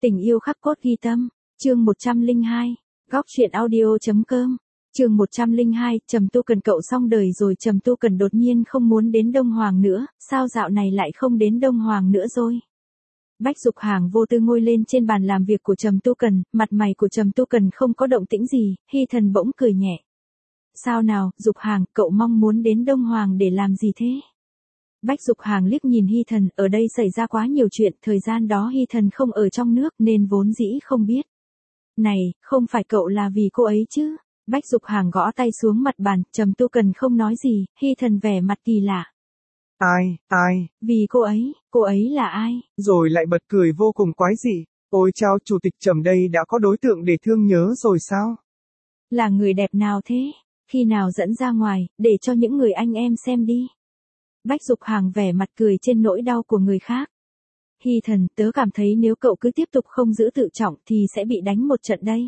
Tình yêu khắc cốt ghi tâm, chương 102, góc truyện audio.com, chương 102, Trầm Tu Cần cậu xong đời rồi. Trầm Tu Cần đột nhiên không muốn đến Đông Hoàng nữa, sao dạo này lại không đến Đông Hoàng nữa rồi? Bách Dục Hàng vô tư ngồi lên trên bàn làm việc của Trầm Tu Cần, mặt mày của Trầm Tu Cần không có động tĩnh gì, Hy Thần bỗng cười nhẹ. Sao nào, Dục Hàng, cậu mong muốn đến Đông Hoàng để làm gì thế? Bách Dục Hàng liếc nhìn Hy Thần, ở đây xảy ra quá nhiều chuyện, thời gian đó Hy Thần không ở trong nước nên vốn dĩ không biết. Này, không phải cậu là vì cô ấy chứ? Bách Dục Hàng gõ tay xuống mặt bàn, Trầm Tu Cần không nói gì, Hy Thần vẻ mặt kỳ lạ. Ai? Vì cô ấy là ai? Rồi lại bật cười vô cùng quái dị. Ôi chao, chủ tịch Trầm đây đã có đối tượng để thương nhớ rồi sao? Là người đẹp nào thế? Khi nào dẫn ra ngoài, để cho những người anh em xem đi. Bách Dục Hàng vẻ mặt cười trên nỗi đau của người khác. Hy Thần, tớ cảm thấy nếu cậu cứ tiếp tục không giữ tự trọng thì sẽ bị đánh một trận đây.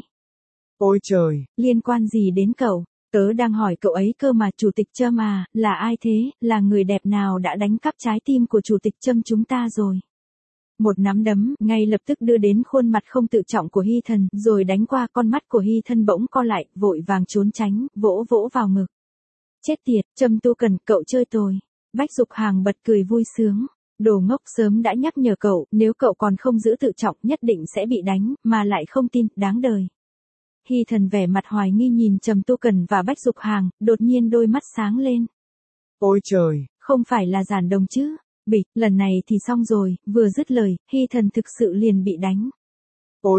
Ôi trời! Liên quan gì đến cậu? Tớ đang hỏi cậu ấy cơ mà. Chủ tịch Trâm à, là ai thế? Là người đẹp nào đã đánh cắp trái tim của Chủ tịch Trâm chúng ta rồi? Một nắm đấm ngay lập tức đưa đến khuôn mặt không tự trọng của Hy Thần, rồi đánh qua con mắt của Hy Thần bỗng co lại, vội vàng trốn tránh, vỗ vào ngực. Chết tiệt, Trầm Tu Cần, cậu chơi tồi. Bách Dục Hàng bật cười vui sướng. Đồ ngốc, sớm đã nhắc nhở cậu, nếu cậu còn không giữ tự trọng nhất định sẽ bị đánh, mà lại không tin, đáng đời. Hy Thần vẻ mặt hoài nghi nhìn Trầm Tu Cần và Bách Dục Hàng, đột nhiên đôi mắt sáng lên. Ôi trời, không phải là giản đồng chứ? Bịch, lần này thì xong rồi, vừa dứt lời, Hy Thần thực sự liền bị đánh. Ôi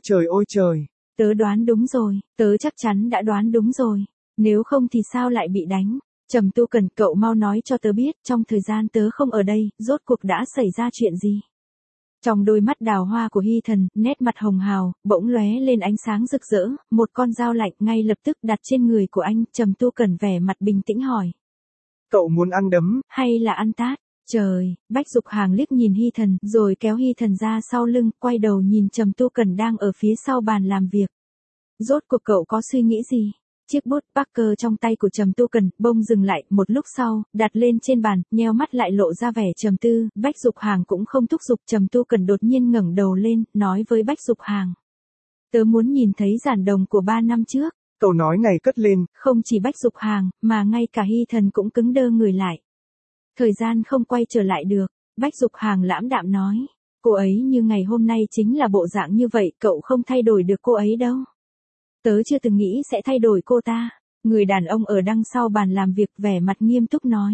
trời. Tớ đoán đúng rồi, tớ chắc chắn đã đoán đúng rồi. Nếu không thì sao lại bị đánh? Trầm Tu Cần, cậu mau nói cho tớ biết, trong thời gian tớ không ở đây, rốt cuộc đã xảy ra chuyện gì? Trong đôi mắt đào hoa của Hy Thần, nét mặt hồng hào, bỗng lóe lên ánh sáng rực rỡ, một con dao lạnh ngay lập tức đặt trên người của anh. Trầm Tu Cần vẻ mặt bình tĩnh hỏi. Cậu muốn ăn đấm, hay là ăn tát? Trời, Bách Dục Hàng liếc nhìn Hy Thần, rồi kéo Hy Thần ra sau lưng, quay đầu nhìn Trầm Tu Cần đang ở phía sau bàn làm việc. Rốt cuộc cậu có suy nghĩ gì? Chiếc bút Parker trong tay của Trầm Tu Cần bỗng dừng lại, một lúc sau, đặt lên trên bàn, nheo mắt lại lộ ra vẻ trầm tư. Bách Dục Hàng cũng không thúc giục, Trầm Tu Cần đột nhiên ngẩng đầu lên, nói với Bách Dục Hàng. Tớ muốn nhìn thấy giản đồng của 3 năm trước. Cậu nói này cất lên. Không chỉ Bách Dục Hàng, mà ngay cả Hy Thần cũng cứng đơ người lại. Thời gian không quay trở lại được, Bách Dục Hàng lãm đạm nói. Cô ấy như ngày hôm nay chính là bộ dạng như vậy, cậu không thay đổi được cô ấy đâu. Tớ chưa từng nghĩ sẽ thay đổi cô ta. Người đàn ông ở đằng sau bàn làm việc vẻ mặt nghiêm túc nói.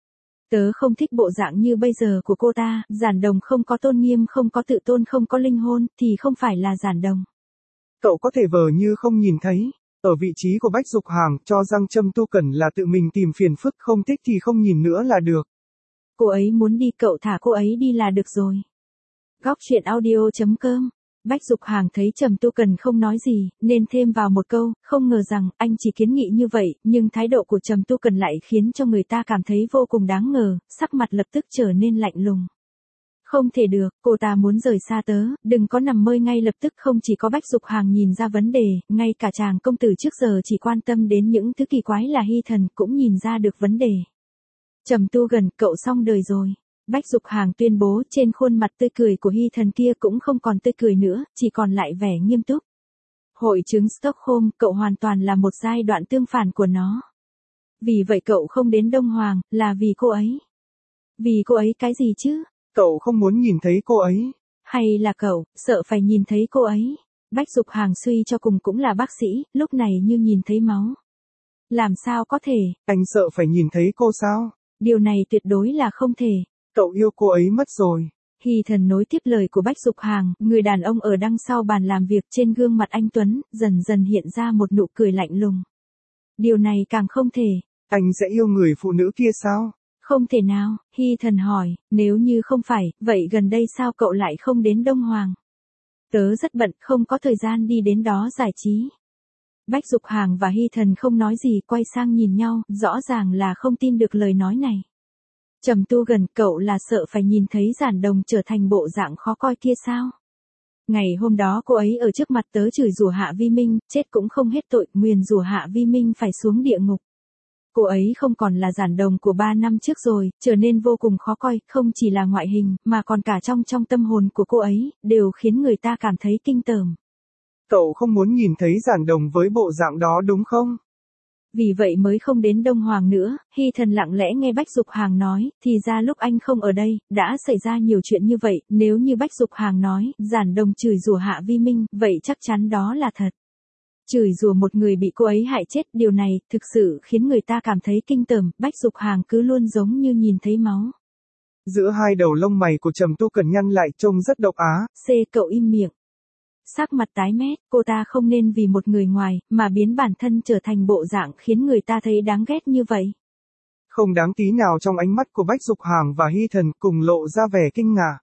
Tớ không thích bộ dạng như bây giờ của cô ta, giản đồng không có tôn nghiêm, không có tự tôn, không có linh hồn, thì không phải là giản đồng. Cậu có thể vờ như không nhìn thấy. Ở vị trí của Bách Dục Hàng, cho rằng Trầm Tu Cần là tự mình tìm phiền phức, không thích thì không nhìn nữa là được. Cô ấy muốn đi, cậu thả cô ấy đi là được rồi. Góc truyện audio.com. Bách Dục Hàng thấy Trầm Tu Cần không nói gì, nên thêm vào một câu, không ngờ rằng anh chỉ kiến nghị như vậy, nhưng thái độ của Trầm Tu Cần lại khiến cho người ta cảm thấy vô cùng đáng ngờ, sắc mặt lập tức trở nên lạnh lùng. Không thể được, cô ta muốn rời xa tớ, đừng có nằm mơ. Ngay lập tức không chỉ có Bách Dục Hàng nhìn ra vấn đề, ngay cả chàng công tử trước giờ chỉ quan tâm đến những thứ kỳ quái là Hy Thần cũng nhìn ra được vấn đề. Trầm Tu Cần, cậu xong đời rồi. Bách Dục Hàng tuyên bố, trên khuôn mặt tươi cười của Hy Thần kia cũng không còn tươi cười nữa, chỉ còn lại vẻ nghiêm túc. Hội chứng Stockholm, cậu hoàn toàn là một giai đoạn tương phản của nó. Vì vậy cậu không đến Đông Hoàng, là vì cô ấy. Vì cô ấy cái gì chứ? Cậu không muốn nhìn thấy cô ấy. Hay là cậu, sợ phải nhìn thấy cô ấy? Bách Dục Hàng suy cho cùng cũng là bác sĩ, lúc này như nhìn thấy máu. Làm sao có thể? Anh sợ phải nhìn thấy cô sao? Điều này tuyệt đối là không thể. Cậu yêu cô ấy mất rồi. Hy Thần nối tiếp lời của Bách Dục Hàng, người đàn ông ở đằng sau bàn làm việc, trên gương mặt anh tuấn, dần dần hiện ra một nụ cười lạnh lùng. Điều này càng không thể. Anh sẽ yêu người phụ nữ kia sao? Không thể nào, Hy Thần hỏi, nếu như không phải, vậy gần đây sao cậu lại không đến Đông Hoàng? Tớ rất bận, không có thời gian đi đến đó giải trí. Bách Dục Hàng và Hy Thần không nói gì, quay sang nhìn nhau, rõ ràng là không tin được lời nói này. Trầm Tu Cần, cậu là sợ phải nhìn thấy giản đồng trở thành bộ dạng khó coi kia sao? Ngày hôm đó cô ấy ở trước mặt tớ chửi rủa Hạ Vi Minh, chết cũng không hết tội, nguyền rủa Hạ Vi Minh phải xuống địa ngục. Cô ấy không còn là giản đồng của 3 năm trước rồi, trở nên vô cùng khó coi, không chỉ là ngoại hình, mà còn cả trong tâm hồn của cô ấy, đều khiến người ta cảm thấy kinh tởm. Cậu không muốn nhìn thấy giản đồng với bộ dạng đó đúng không? Vì vậy mới không đến Đông Hoàng nữa, Hy Thần lặng lẽ nghe Bách Dục Hàng nói, thì ra lúc anh không ở đây, đã xảy ra nhiều chuyện như vậy, nếu như Bách Dục Hàng nói, giản đồng chửi rủa Hạ Vi Minh, vậy chắc chắn đó là thật. Chửi rủa một người bị cô ấy hại chết, điều này, thực sự khiến người ta cảm thấy kinh tởm, Bách Dục Hàng cứ luôn giống như nhìn thấy máu. Giữa hai đầu lông mày của Trầm Tu Cần nhăn lại trông rất độc á. Cậu im miệng. Sắc mặt tái mét, cô ta không nên vì một người ngoài, mà biến bản thân trở thành bộ dạng khiến người ta thấy đáng ghét như vậy. Không đáng tí nào trong ánh mắt của Bách Dục Hàng và Hy Thần cùng lộ ra vẻ kinh ngạc.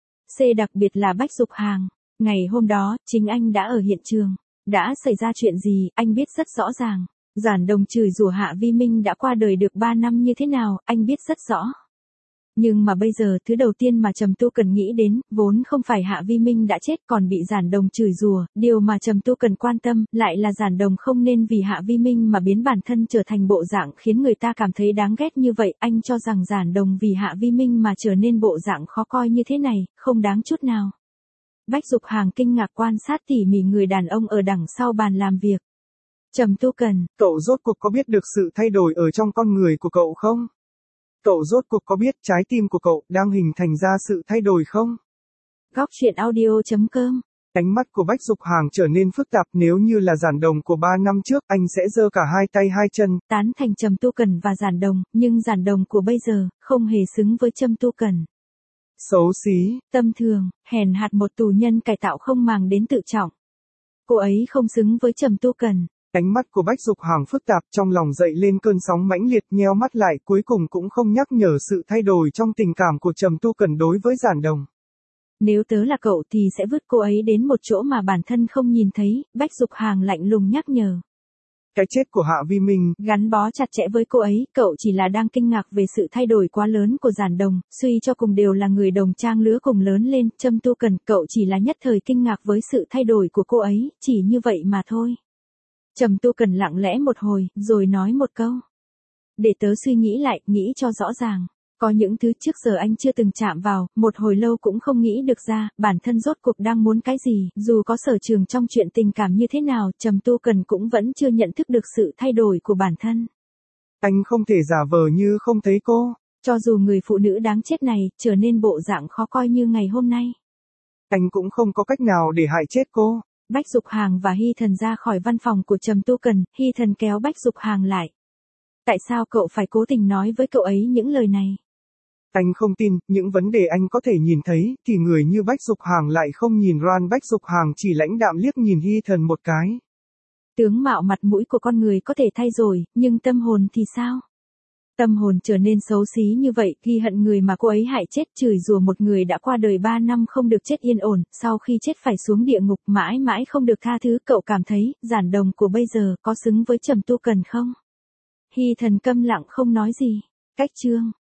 Đặc biệt là Bách Dục Hàng. Ngày hôm đó, chính anh đã ở hiện trường. Đã xảy ra chuyện gì, anh biết rất rõ ràng. Giản đồng chửi rủa Hạ Vi Minh đã qua đời được 3 năm như thế nào, anh biết rất rõ. Nhưng mà bây giờ thứ đầu tiên mà Trầm Tu Cần nghĩ đến, vốn không phải Hạ Vi Minh đã chết còn bị giản đồng chửi rủa, điều mà Trầm Tu Cần quan tâm, lại là giản đồng không nên vì Hạ Vi Minh mà biến bản thân trở thành bộ dạng khiến người ta cảm thấy đáng ghét như vậy, anh cho rằng giản đồng vì Hạ Vi Minh mà trở nên bộ dạng khó coi như thế này, không đáng chút nào. Bách Dục Hàng kinh ngạc quan sát tỉ mỉ người đàn ông ở đằng sau bàn làm việc. Trầm Tu Cần, cậu rốt cuộc có biết được sự thay đổi ở trong con người của cậu không? Cậu rốt cuộc có biết trái tim của cậu đang hình thành ra sự thay đổi không? Góc truyện audio.com. Ánh mắt của Bách Dục Hàng trở nên phức tạp, nếu như là giản đồng của 3 năm trước, anh sẽ giơ cả hai tay hai chân. Tán thành Trầm Tu Cần và giản đồng, nhưng giản đồng của bây giờ, không hề xứng với Trầm Tu Cần. Xấu xí, tâm thường, hèn hạt một tù nhân cải tạo không màng đến tự trọng. Cô ấy không xứng với Trầm Tu Cần. Ánh mắt của Bách Dục Hàng phức tạp, trong lòng dậy lên cơn sóng mãnh liệt, nheo mắt lại, cuối cùng cũng không nhắc nhở sự thay đổi trong tình cảm của Trầm Tu Cần đối với giản đồng. Nếu tớ là cậu thì sẽ vứt cô ấy đến một chỗ mà bản thân không nhìn thấy, Bách Dục Hàng lạnh lùng nhắc nhở. Cái chết của Hạ Vi Minh gắn bó chặt chẽ với cô ấy, cậu chỉ là đang kinh ngạc về sự thay đổi quá lớn của giản đồng, suy cho cùng đều là người đồng trang lứa cùng lớn lên, Trầm Tu Cần, cậu chỉ là nhất thời kinh ngạc với sự thay đổi của cô ấy, chỉ như vậy mà thôi. Trầm Tu Cần lặng lẽ một hồi, rồi nói một câu. Để tớ suy nghĩ lại, nghĩ cho rõ ràng. Có những thứ trước giờ anh chưa từng chạm vào, một hồi lâu cũng không nghĩ được ra, bản thân rốt cuộc đang muốn cái gì, dù có sở trường trong chuyện tình cảm như thế nào, Trầm Tu Cần cũng vẫn chưa nhận thức được sự thay đổi của bản thân. Anh không thể giả vờ như không thấy cô. Cho dù người phụ nữ đáng chết này, trở nên bộ dạng khó coi như ngày hôm nay. Anh cũng không có cách nào để hại chết cô. Bách Dục Hàng và Hy Thần ra khỏi văn phòng của Trầm Tu Cần, Hy Thần kéo Bách Dục Hàng lại. Tại sao cậu phải cố tình nói với cậu ấy những lời này? Anh không tin, những vấn đề anh có thể nhìn thấy, thì người như Bách Dục Hàng lại không nhìn Ran. Bách Dục Hàng chỉ lãnh đạm liếc nhìn Hy Thần một cái. Tướng mạo mặt mũi của con người có thể thay đổi, nhưng tâm hồn thì sao? Tâm hồn trở nên xấu xí như vậy, ghi hận người mà cô ấy hại chết, chửi rủa một người đã qua đời 3 năm không được chết yên ổn, sau khi chết phải xuống địa ngục mãi mãi không được tha thứ, cậu cảm thấy, giản đồng của bây giờ có xứng với Trầm Tu Cần không? Hy Thần câm lặng không nói gì. Cách chương